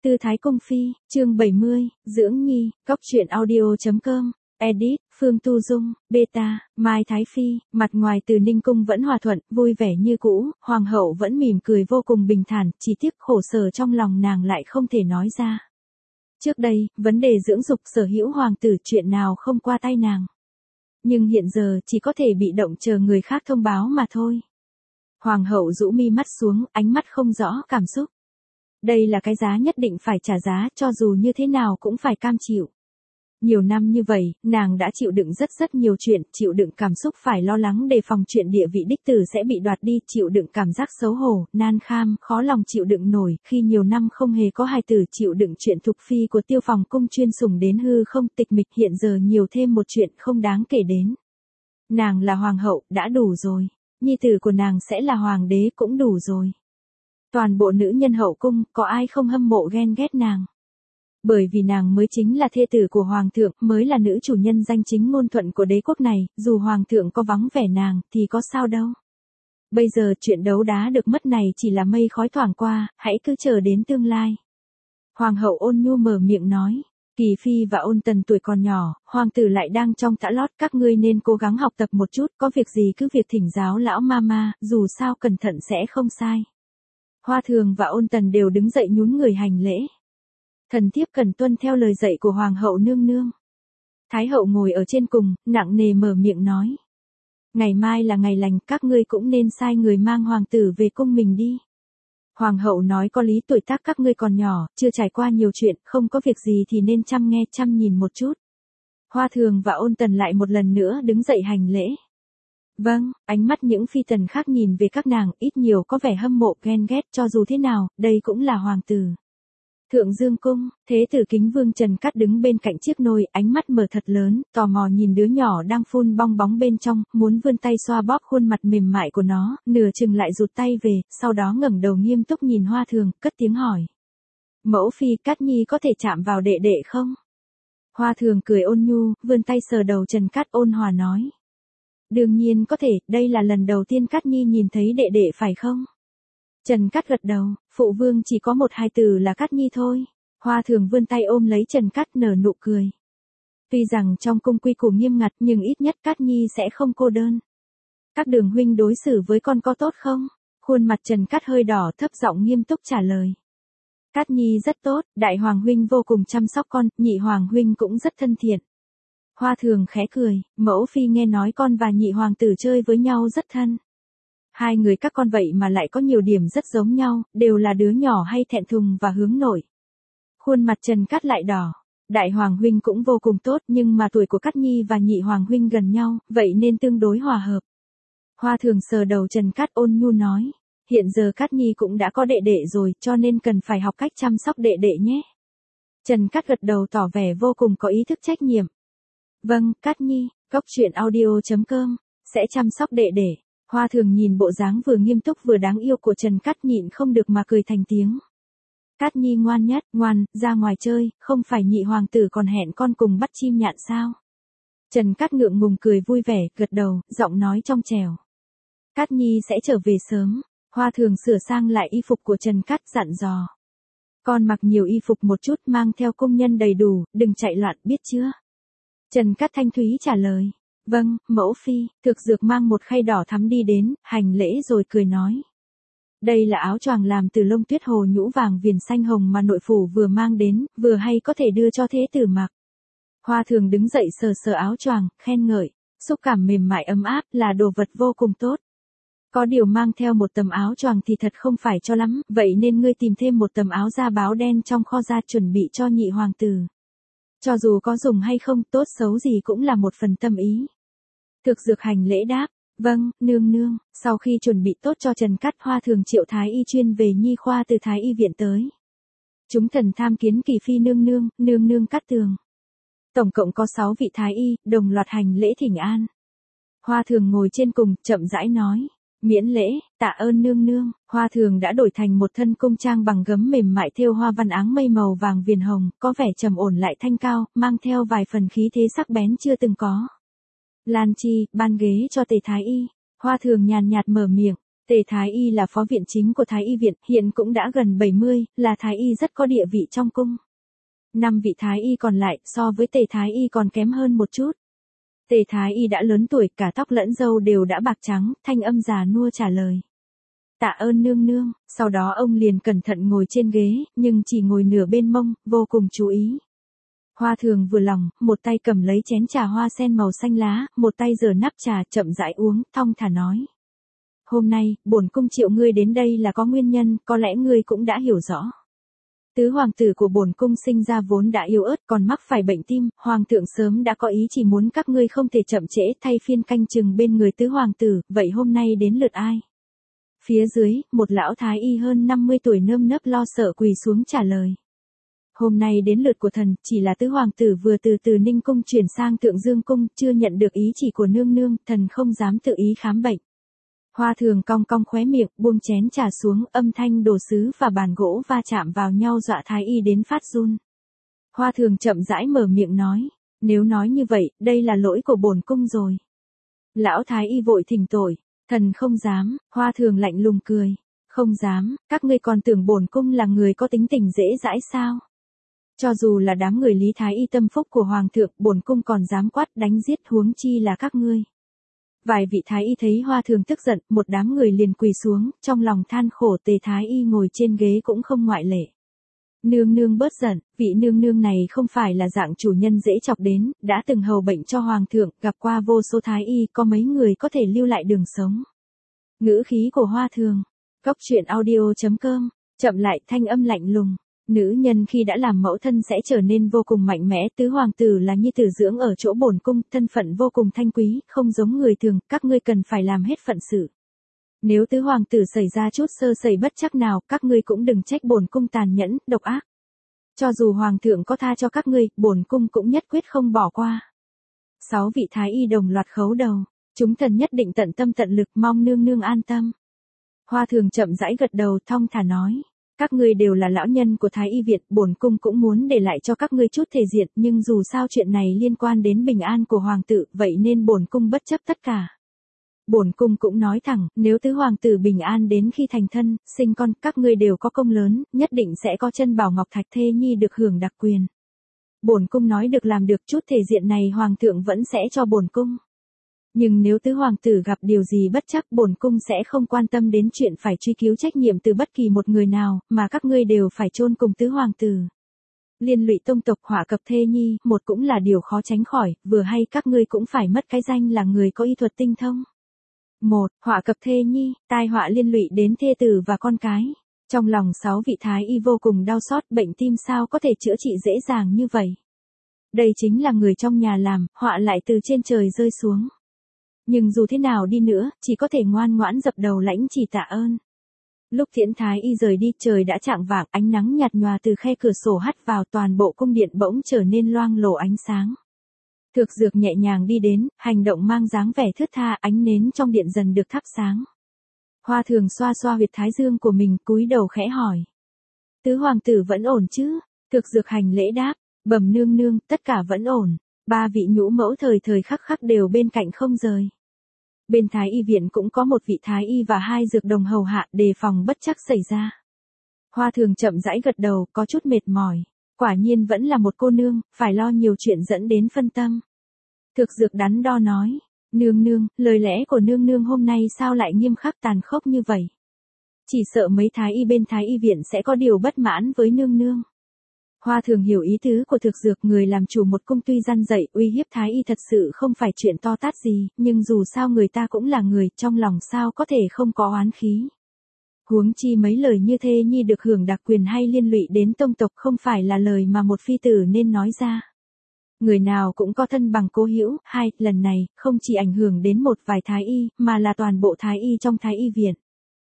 Tư Thái Cung Phi, chương 70, Dưỡng Nhi, Cóc truyện audio.com, edit, Phương Tu Dung, beta, Mai Thái Phi, mặt ngoài từ Ninh Cung vẫn hòa thuận, vui vẻ như cũ, Hoàng hậu vẫn mỉm cười vô cùng bình thản, chỉ tiếc khổ sở trong lòng nàng lại không thể nói ra. Trước đây, vấn đề dưỡng dục sở hữu hoàng tử chuyện nào không qua tay nàng. Nhưng hiện giờ chỉ có thể bị động chờ người khác thông báo mà thôi. Hoàng hậu rũ mi mắt xuống, ánh mắt không rõ cảm xúc. Đây là cái giá nhất định phải trả giá, cho dù như thế nào cũng phải cam chịu. Nhiều năm như vậy, nàng đã chịu đựng rất nhiều chuyện, chịu đựng cảm xúc phải lo lắng đề phòng chuyện địa vị đích tử sẽ bị đoạt đi, chịu đựng cảm giác xấu hổ, nan kham, khó lòng chịu đựng nổi, khi nhiều năm không hề có hài tử, chịu đựng chuyện thục phi của Tiêu Phòng cung chuyên sủng đến hư không, tịch mịch, hiện giờ nhiều thêm một chuyện không đáng kể đến. Nàng là hoàng hậu, đã đủ rồi. Nhi tử của nàng sẽ là hoàng đế cũng đủ rồi. Toàn bộ nữ nhân hậu cung, có ai không hâm mộ ghen ghét nàng. Bởi vì nàng mới chính là thê tử của hoàng thượng, mới là nữ chủ nhân danh chính ngôn thuận của đế quốc này, dù hoàng thượng có vắng vẻ nàng, thì có sao đâu. Bây giờ chuyện đấu đá được mất này chỉ là mây khói thoảng qua, hãy cứ chờ đến tương lai. Hoàng hậu Ôn Nhu mở miệng nói. Kỳ Phi và Ôn Tần tuổi còn nhỏ, hoàng tử lại đang trong tã lót, các ngươi nên cố gắng học tập một chút, có việc gì cứ việc thỉnh giáo lão mama, dù sao cẩn thận sẽ không sai. Hoa Thường và Ôn Tần đều đứng dậy nhún người hành lễ. Thần thiếp cần tuân theo lời dạy của hoàng hậu nương nương. Thái hậu ngồi ở trên cùng, nặng nề mở miệng nói. Ngày mai là ngày lành, các ngươi cũng nên sai người mang hoàng tử về cung mình đi. Hoàng hậu nói có lý, tuổi tác các ngươi còn nhỏ, chưa trải qua nhiều chuyện, không có việc gì thì nên chăm nghe chăm nhìn một chút. Hoa Thường và Ôn Tần lại một lần nữa đứng dậy hành lễ. Vâng, ánh mắt những phi tần khác nhìn về các nàng, ít nhiều có vẻ hâm mộ ghen ghét, cho dù thế nào, đây cũng là hoàng tử. Thượng Dương cung, thế tử Kính Vương Trần Cát đứng bên cạnh chiếc nôi, ánh mắt mở thật lớn, tò mò nhìn đứa nhỏ đang phun bong bóng bên trong, muốn vươn tay xoa bóp khuôn mặt mềm mại của nó, nửa chừng lại rụt tay về, sau đó ngẩng đầu nghiêm túc nhìn Hoa Thường, cất tiếng hỏi. Mẫu phi, Cát Nhi có thể chạm vào đệ đệ không? Hoa Thường cười ôn nhu, vươn tay sờ đầu Trần Cát ôn hòa nói. Đương nhiên có thể, đây là lần đầu tiên Cát Nhi nhìn thấy đệ đệ phải không? Trần Cát gật đầu, phụ vương chỉ có một hài tử là Cát Nhi thôi. Hoa Thường vươn tay ôm lấy Trần Cát nở nụ cười. Tuy rằng trong cung quy củ nghiêm ngặt nhưng ít nhất Cát Nhi sẽ không cô đơn. Các đường huynh đối xử với con có tốt không? Khuôn mặt Trần Cát hơi đỏ, thấp giọng nghiêm túc trả lời. Cát Nhi rất tốt, đại hoàng huynh vô cùng chăm sóc con, nhị hoàng huynh cũng rất thân thiện. Hoa Thường khẽ cười, mẫu phi nghe nói con và nhị hoàng tử chơi với nhau rất thân. Hai người các con vậy mà lại có nhiều điểm rất giống nhau, đều là đứa nhỏ hay thẹn thùng và hướng nội. Khuôn mặt Trần Cát lại đỏ. Đại hoàng huynh cũng vô cùng tốt, nhưng mà tuổi của Cát Nhi và nhị hoàng huynh gần nhau, vậy nên tương đối hòa hợp. Hoa Thường sờ đầu Trần Cát ôn nhu nói, hiện giờ Cát Nhi cũng đã có đệ đệ rồi, cho nên cần phải học cách chăm sóc đệ đệ nhé. Trần Cát gật đầu tỏ vẻ vô cùng có ý thức trách nhiệm. Vâng, Cát Nhi, Cóc truyện audio.com, sẽ chăm sóc đệ đệ. Hoa Thường nhìn bộ dáng vừa nghiêm túc vừa đáng yêu của Trần Cát nhịn không được mà cười thành tiếng. Cát Nhi ngoan nhất, ngoan, ra ngoài chơi, không phải nhị hoàng tử còn hẹn con cùng bắt chim nhạn sao? Trần Cát ngượng ngùng cười vui vẻ, gật đầu, giọng nói trong trẻo. Cát Nhi sẽ trở về sớm. Hoa Thường sửa sang lại y phục của Trần Cát dặn dò. Con mặc nhiều y phục một chút, mang theo công nhân đầy đủ, đừng chạy loạn, biết chưa? Trần Cát thanh thúy trả lời. Vâng, mẫu phi. Thực Dược mang một khay đỏ thắm đi đến, hành lễ rồi cười nói. Đây là áo choàng làm từ lông tuyết hồ nhũ vàng viền xanh hồng mà nội phủ vừa mang đến, vừa hay có thể đưa cho thế tử mặc. Hoa Thường đứng dậy sờ sờ áo choàng, khen ngợi, xúc cảm mềm mại ấm áp là đồ vật vô cùng tốt. Có điều mang theo một tấm áo choàng thì thật không phải cho lắm, vậy nên ngươi tìm thêm một tấm áo da báo đen trong kho ra chuẩn bị cho nhị hoàng tử. Cho dù có dùng hay không, tốt xấu gì cũng là một phần tâm ý. Thực Dược hành lễ đáp, vâng, nương nương. Sau khi chuẩn bị tốt cho Trần Cát, Hoa Thường triệu thái y chuyên về nhi khoa từ thái y viện tới. Chúng thần tham kiến Kỳ Phi nương nương Cát Tường. Tổng cộng có 6 vị thái y, đồng loạt hành lễ thỉnh an. Hoa Thường ngồi trên cùng, chậm rãi nói. Miễn lễ, tạ ơn nương nương. Hoa Thường đã đổi thành một thân cung trang bằng gấm mềm mại thêu hoa văn áng mây màu vàng viền hồng, có vẻ trầm ổn lại thanh cao, mang theo vài phần khí thế sắc bén chưa từng có. Lan Chi, ban ghế cho Tề thái y. Hoa Thường nhàn nhạt mở miệng. Tề Thái Y là phó viện chính của Thái Y viện, hiện cũng đã gần 70, là Thái Y rất có địa vị trong cung. 5 vị Thái Y còn lại so với Tề Thái Y còn kém hơn một chút. Tề Thái Y đã lớn tuổi, cả tóc lẫn râu đều đã bạc trắng, thanh âm già nua trả lời. Tạ ơn nương nương, sau đó ông liền cẩn thận ngồi trên ghế, nhưng chỉ ngồi nửa bên mông, vô cùng chú ý. Hoa Thường vừa lòng, một tay cầm lấy chén trà hoa sen màu xanh lá, một tay giở nắp trà chậm rãi uống, thong thả nói. Hôm nay, bổn cung triệu ngươi đến đây là có nguyên nhân, có lẽ ngươi cũng đã hiểu rõ. Tứ hoàng tử của bổn cung sinh ra vốn đã yếu ớt, còn mắc phải bệnh tim, hoàng thượng sớm đã có ý chỉ muốn các ngươi không thể chậm trễ, thay phiên canh chừng bên người tứ hoàng tử, vậy hôm nay đến lượt ai? Phía dưới, một lão thái y hơn 50 tuổi nơm nớp lo sợ quỳ xuống trả lời. Hôm nay đến lượt của thần, chỉ là tứ hoàng tử vừa từ Ninh cung chuyển sang Thượng Dương cung, chưa nhận được ý chỉ của nương nương, thần không dám tự ý khám bệnh. Hoa Thường cong cong khóe miệng, buông chén trà xuống, âm thanh đồ sứ và bàn gỗ va chạm vào nhau dọa thái y đến phát run. Hoa Thường chậm rãi mở miệng nói, nếu nói như vậy, đây là lỗi của bổn cung rồi. Lão thái y vội thỉnh tội, thần không dám. Hoa Thường lạnh lùng cười, không dám, các ngươi còn tưởng bổn cung là người có tính tình dễ dãi sao? Cho dù là đám người Lý Thái y tâm phúc của hoàng thượng, bổn cung còn dám quát đánh giết, huống chi là các ngươi. Vài vị Thái y thấy Hoa Thường tức giận, một đám người liền quỳ xuống, trong lòng than khổ. Tề Thái y ngồi trên ghế cũng không ngoại lệ. Nương nương bớt giận, vị nương nương này không phải là dạng chủ nhân dễ chọc đến, đã từng hầu bệnh cho hoàng thượng, gặp qua vô số Thái y, có mấy người có thể lưu lại đường sống. Ngữ khí của Hoa Thường. Góc truyện audio.com, chậm lại, thanh âm lạnh lùng. Nữ nhân khi đã làm mẫu thân sẽ trở nên vô cùng mạnh mẽ, tứ hoàng tử là nhi tử dưỡng ở chỗ bổn cung, thân phận vô cùng thanh quý, không giống người thường, các ngươi cần phải làm hết phận sự. Nếu tứ hoàng tử xảy ra chút sơ sẩy bất trắc nào, các ngươi cũng đừng trách bổn cung tàn nhẫn, độc ác. Cho dù hoàng thượng có tha cho các ngươi, bổn cung cũng nhất quyết không bỏ qua. 6 vị Thái y đồng loạt khấu đầu, chúng thần nhất định tận tâm tận lực, mong nương nương an tâm. Hoa Thường chậm rãi gật đầu, thong thả nói. Các ngươi đều là lão nhân của Thái y viện, bổn cung cũng muốn để lại cho các ngươi chút thể diện, nhưng dù sao chuyện này liên quan đến bình an của hoàng tử, vậy nên bổn cung bất chấp tất cả. Bổn cung cũng nói thẳng, nếu tứ hoàng tử bình an đến khi thành thân, sinh con, các ngươi đều có công lớn, nhất định sẽ có chân bảo ngọc thạch thê nhi được hưởng đặc quyền. Bổn cung nói được làm được, chút thể diện này hoàng thượng vẫn sẽ cho bổn cung. Nhưng nếu tứ hoàng tử gặp điều gì bất trắc, bổn cung sẽ không quan tâm đến chuyện phải truy cứu trách nhiệm từ bất kỳ một người nào, mà các ngươi đều phải chôn cùng tứ hoàng tử. Liên lụy tông tộc, họa cập thê nhi, một cũng là điều khó tránh khỏi, vừa hay các ngươi cũng phải mất cái danh là người có y thuật tinh thông. Một, họa cập thê nhi, tai họa liên lụy đến thê tử và con cái. Trong lòng 6 vị Thái y vô cùng đau xót, bệnh tim sao có thể chữa trị dễ dàng như vậy. Đây chính là người trong nhà làm, họa lại từ trên trời rơi xuống. Nhưng dù thế nào đi nữa, chỉ có thể ngoan ngoãn dập đầu lãnh chỉ tạ ơn. Lúc Thiển Thái y rời đi, trời đã chạng vạng, ánh nắng nhạt nhòa từ khe cửa sổ hắt vào, toàn bộ cung điện bỗng trở nên loang lổ ánh sáng. Thược Dược nhẹ nhàng đi đến, hành động mang dáng vẻ thướt tha, ánh nến trong điện dần được thắp sáng. Hoa Thường xoa xoa huyệt thái dương của mình, cúi đầu khẽ hỏi. Tứ hoàng tử vẫn ổn chứ? Thược Dược hành lễ đáp, bẩm nương nương, tất cả vẫn ổn. 3 vị nhũ mẫu thời thời khắc khắc đều bên cạnh không rời. Bên Thái y viện cũng có một vị Thái y và 2 dược đồng hầu hạ, đề phòng bất trắc xảy ra. Hoa Thường chậm rãi gật đầu, có chút mệt mỏi. Quả nhiên vẫn là một cô nương, phải lo nhiều chuyện dẫn đến phân tâm. Thược Dược đắn đo nói, nương nương, lời lẽ của nương nương hôm nay sao lại nghiêm khắc tàn khốc như vậy? Chỉ sợ mấy Thái y bên Thái y viện sẽ có điều bất mãn với nương nương. Hoa Thường hiểu ý tứ của Thược Dược, người làm chủ một cung tuy gian dạy uy hiếp Thái y thật sự không phải chuyện to tát gì, nhưng dù sao người ta cũng là người, trong lòng sao có thể không có oán khí. Huống chi mấy lời như thê nhi được hưởng đặc quyền hay liên lụy đến tông tộc không phải là lời mà một phi tử nên nói ra. Người nào cũng có thân bằng cố hữu, lần này, không chỉ ảnh hưởng đến một vài Thái y, mà là toàn bộ Thái y trong Thái y viện.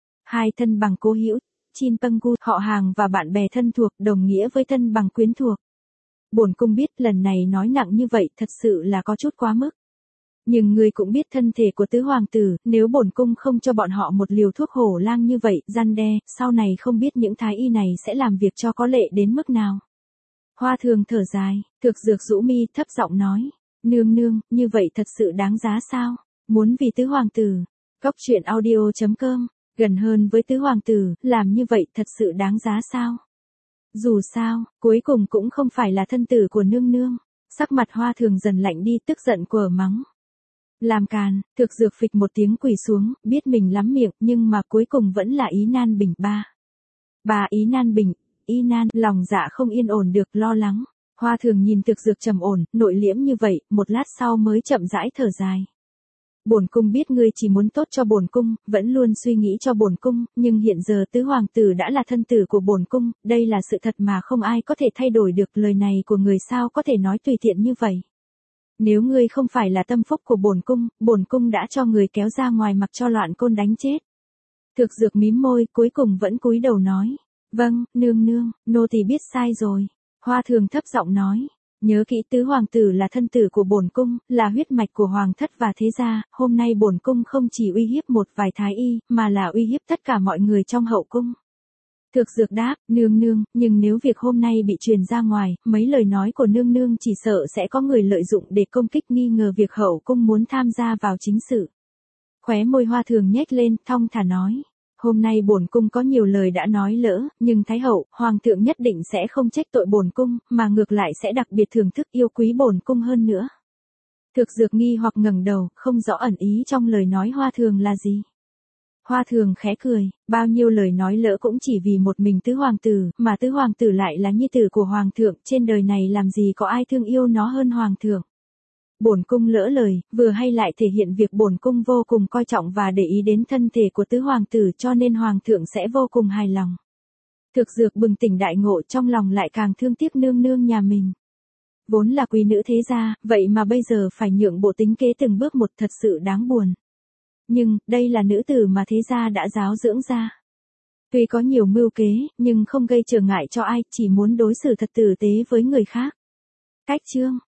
2 thân bằng cố hữu. Chin Pâng Gu, họ hàng và bạn bè thân thuộc, đồng nghĩa với thân bằng quyến thuộc. Bổn cung biết lần này nói nặng như vậy thật sự là có chút quá mức. Nhưng ngươi cũng biết thân thể của tứ hoàng tử, nếu bổn cung không cho bọn họ một liều thuốc hổ lang như vậy, răn đe, sau này không biết những Thái y này sẽ làm việc cho có lệ đến mức nào. Hoa Thường thở dài, Thược Dược rũ mi thấp giọng nói, nương nương, như vậy thật sự đáng giá sao? Muốn vì tứ hoàng tử. Góc truyện audio.com gần hơn với tứ hoàng tử, làm như vậy thật sự đáng giá sao? Dù sao, cuối cùng cũng không phải là thân tử của nương nương. Sắc mặt Hoa Thường dần lạnh đi, tức giận quở mắng. Làm càn, Thực Dược phịch một tiếng quỳ xuống, biết mình lắm miệng, nhưng mà cuối cùng vẫn là Ý Nan Bình. Bà Ý Nan Bình, Ý Nan, lòng dạ không yên ổn được, lo lắng. Hoa Thường nhìn Thực Dược trầm ổn, nội liễm như vậy, một lát sau mới chậm rãi thở dài. Bổn cung biết ngươi chỉ muốn tốt cho bổn cung, vẫn luôn suy nghĩ cho bổn cung, nhưng hiện giờ tứ hoàng tử đã là thân tử của bổn cung, đây là sự thật mà không ai có thể thay đổi được, lời này của người sao có thể nói tùy tiện như vậy. Nếu ngươi không phải là tâm phúc của bổn cung đã cho người kéo ra ngoài mặc cho loạn côn đánh chết. Thực Dược mím môi, cuối cùng vẫn cúi đầu nói. Vâng, nương nương, nô tỳ biết sai rồi. Hoa Thường thấp giọng nói. Nhớ kỹ tứ hoàng tử là thân tử của bổn cung, là huyết mạch của hoàng thất và thế gia, hôm nay bổn cung không chỉ uy hiếp một vài thái y, mà là uy hiếp tất cả mọi người trong hậu cung. Thực Dược đáp, nương nương, nhưng nếu việc hôm nay bị truyền ra ngoài, mấy lời nói của nương nương chỉ sợ sẽ có người lợi dụng để công kích nghi ngờ việc hậu cung muốn tham gia vào chính sự. Khóe môi Hoa Thường nhếch lên, thong thả nói. Hôm nay bổn cung có nhiều lời đã nói lỡ, nhưng Thái hậu, hoàng thượng nhất định sẽ không trách tội bổn cung, mà ngược lại sẽ đặc biệt thưởng thức yêu quý bổn cung hơn nữa. Thực Dược nghi hoặc ngẩng đầu, không rõ ẩn ý trong lời nói Hoa Thường là gì. Hoa Thường khẽ cười, bao nhiêu lời nói lỡ cũng chỉ vì một mình tứ hoàng tử, mà tứ hoàng tử lại là nhi tử của hoàng thượng, trên đời này làm gì có ai thương yêu nó hơn hoàng thượng. Bổn cung lỡ lời, vừa hay lại thể hiện việc bổn cung vô cùng coi trọng và để ý đến thân thể của tứ hoàng tử, cho nên hoàng thượng sẽ vô cùng hài lòng. Thực Dược bừng tỉnh đại ngộ, trong lòng lại càng thương tiếc nương nương nhà mình. Vốn là quý nữ thế gia, vậy mà bây giờ phải nhượng bộ tính kế từng bước một, thật sự đáng buồn. Nhưng, đây là nữ tử mà thế gia đã giáo dưỡng ra. Tuy có nhiều mưu kế, nhưng không gây trở ngại cho ai, chỉ muốn đối xử thật tử tế với người khác. Cách chương